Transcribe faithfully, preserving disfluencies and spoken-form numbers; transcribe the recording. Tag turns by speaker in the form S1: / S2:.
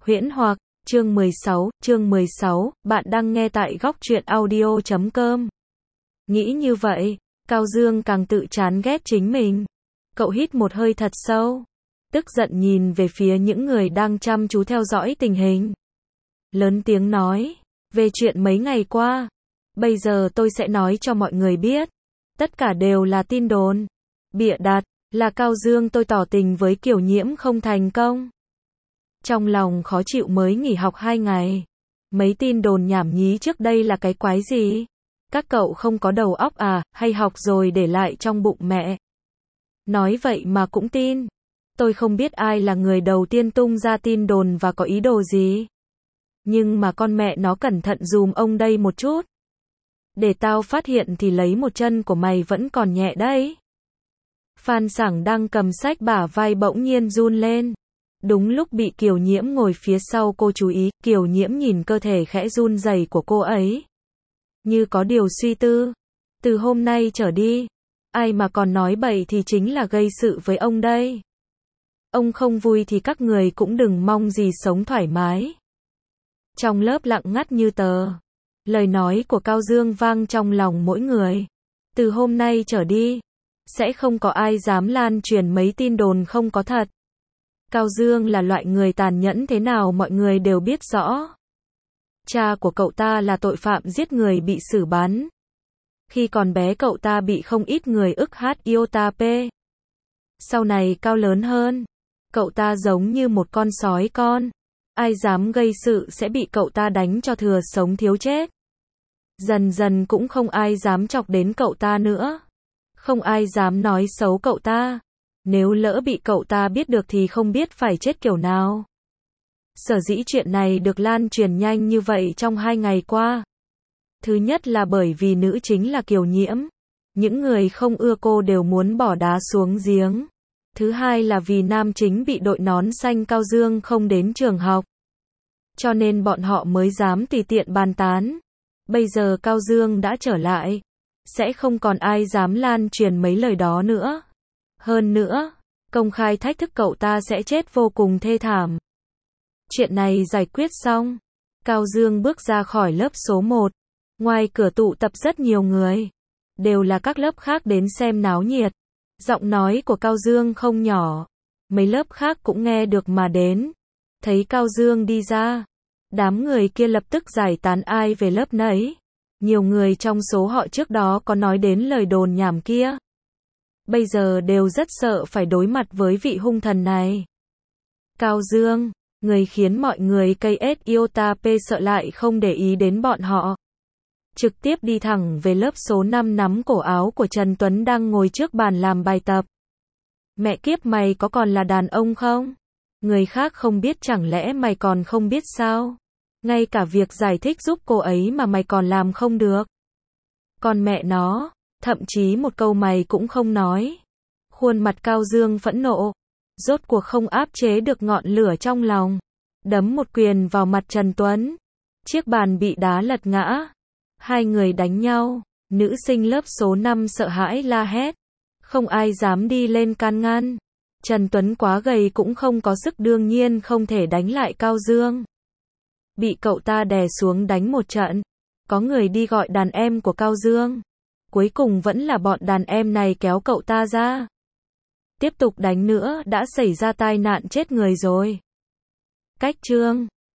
S1: Huyễn hoặc, chương mười sáu, chương mười sáu, bạn đang nghe tại góc truyện audio chấm com. Nghĩ như vậy, Cao Dương càng tự chán ghét chính mình. Cậu hít một hơi thật sâu, tức giận nhìn về phía những người đang chăm chú theo dõi tình hình. Lớn tiếng nói, về chuyện mấy ngày qua, bây giờ tôi sẽ nói cho mọi người biết. Tất cả đều là tin đồn, bịa đặt, là Cao Dương tôi tỏ tình với Kiều Nhiễm không thành công. Trong lòng khó chịu mới nghỉ học hai ngày. Mấy tin đồn nhảm nhí trước đây là cái quái gì? Các cậu không có đầu óc à, hay học rồi để lại trong bụng mẹ? Nói vậy mà cũng tin. Tôi không biết ai là người đầu tiên tung ra tin đồn và có ý đồ gì. Nhưng mà con mẹ nó cẩn thận dùm ông đây một chút. Để tao phát hiện thì lấy một chân của mày vẫn còn nhẹ đấy. Phan Sảng đang cầm sách bả vai bỗng nhiên run lên. Đúng lúc bị Kiều Nhiễm ngồi phía sau cô chú ý, Kiều Nhiễm nhìn cơ thể khẽ run rẩy của cô ấy. Như có điều suy tư. Từ hôm nay trở đi, ai mà còn nói bậy thì chính là gây sự với ông đây. Ông không vui thì các người cũng đừng mong gì sống thoải mái. Trong lớp lặng ngắt như tờ. Lời nói của Cao Dương vang trong lòng mỗi người. Từ hôm nay trở đi, sẽ không có ai dám lan truyền mấy tin đồn không có thật. Cao Dương là loại người tàn nhẫn thế nào mọi người đều biết rõ. Cha của cậu ta là tội phạm giết người bị xử bắn. Khi còn bé cậu ta bị không ít người ức hát yêu ta pê. Sau này cao lớn hơn, cậu ta giống như một con sói con. Ai dám gây sự sẽ bị cậu ta đánh cho thừa sống thiếu chết. Dần dần cũng không ai dám chọc đến cậu ta nữa. Không ai dám nói xấu cậu ta. Nếu lỡ bị cậu ta biết được thì không biết phải chết kiểu nào. Sở dĩ chuyện này được lan truyền nhanh như vậy trong hai ngày qua. Thứ nhất là bởi vì nữ chính là Kiều Nhiễm. Những người không ưa cô đều muốn bỏ đá xuống giếng. Thứ hai là vì nam chính bị đội nón xanh Cao Dương không đến trường học. Cho nên bọn họ mới dám tùy tiện bàn tán. Bây giờ Cao Dương đã trở lại. Sẽ không còn ai dám lan truyền mấy lời đó nữa. Hơn nữa, công khai thách thức cậu ta sẽ chết vô cùng thê thảm. Chuyện này giải quyết xong, Cao Dương bước ra khỏi lớp số một. Ngoài cửa tụ tập rất nhiều người. Đều là các lớp khác đến xem náo nhiệt. Giọng nói của Cao Dương không nhỏ. Mấy lớp khác cũng nghe được mà đến. Thấy Cao Dương đi ra, đám người kia lập tức giải tán ai về lớp nấy. Nhiều người trong số họ trước đó có nói đến lời đồn nhảm kia. Bây giờ đều rất sợ phải đối mặt với vị hung thần này. Cao Dương, người khiến mọi người cây ết yêu ta pê sợ lại không để ý đến bọn họ. Trực tiếp đi thẳng về lớp số năm nắm cổ áo của Trần Tuấn đang ngồi trước bàn làm bài tập. Mẹ kiếp mày có còn là đàn ông không? Người khác không biết chẳng lẽ mày còn không biết sao? Ngay cả việc giải thích giúp cô ấy mà mày còn làm không được. Còn mẹ nó, thậm chí một câu mày cũng không nói. Khuôn mặt Cao Dương phẫn nộ. Rốt cuộc không áp chế được ngọn lửa trong lòng. Đấm một quyền vào mặt Trần Tuấn. Chiếc bàn bị đá lật ngã. Hai người đánh nhau. Nữ sinh lớp số năm sợ hãi la hét. Không ai dám đi lên can ngăn. Trần Tuấn quá gầy cũng không có sức đương nhiên không thể đánh lại Cao Dương. Bị cậu ta đè xuống đánh một trận. Có người đi gọi đàn em của Cao Dương. Cuối cùng vẫn là bọn đàn em này kéo cậu ta ra. Tiếp tục đánh nữa đã xảy ra tai nạn chết người rồi. Cách chương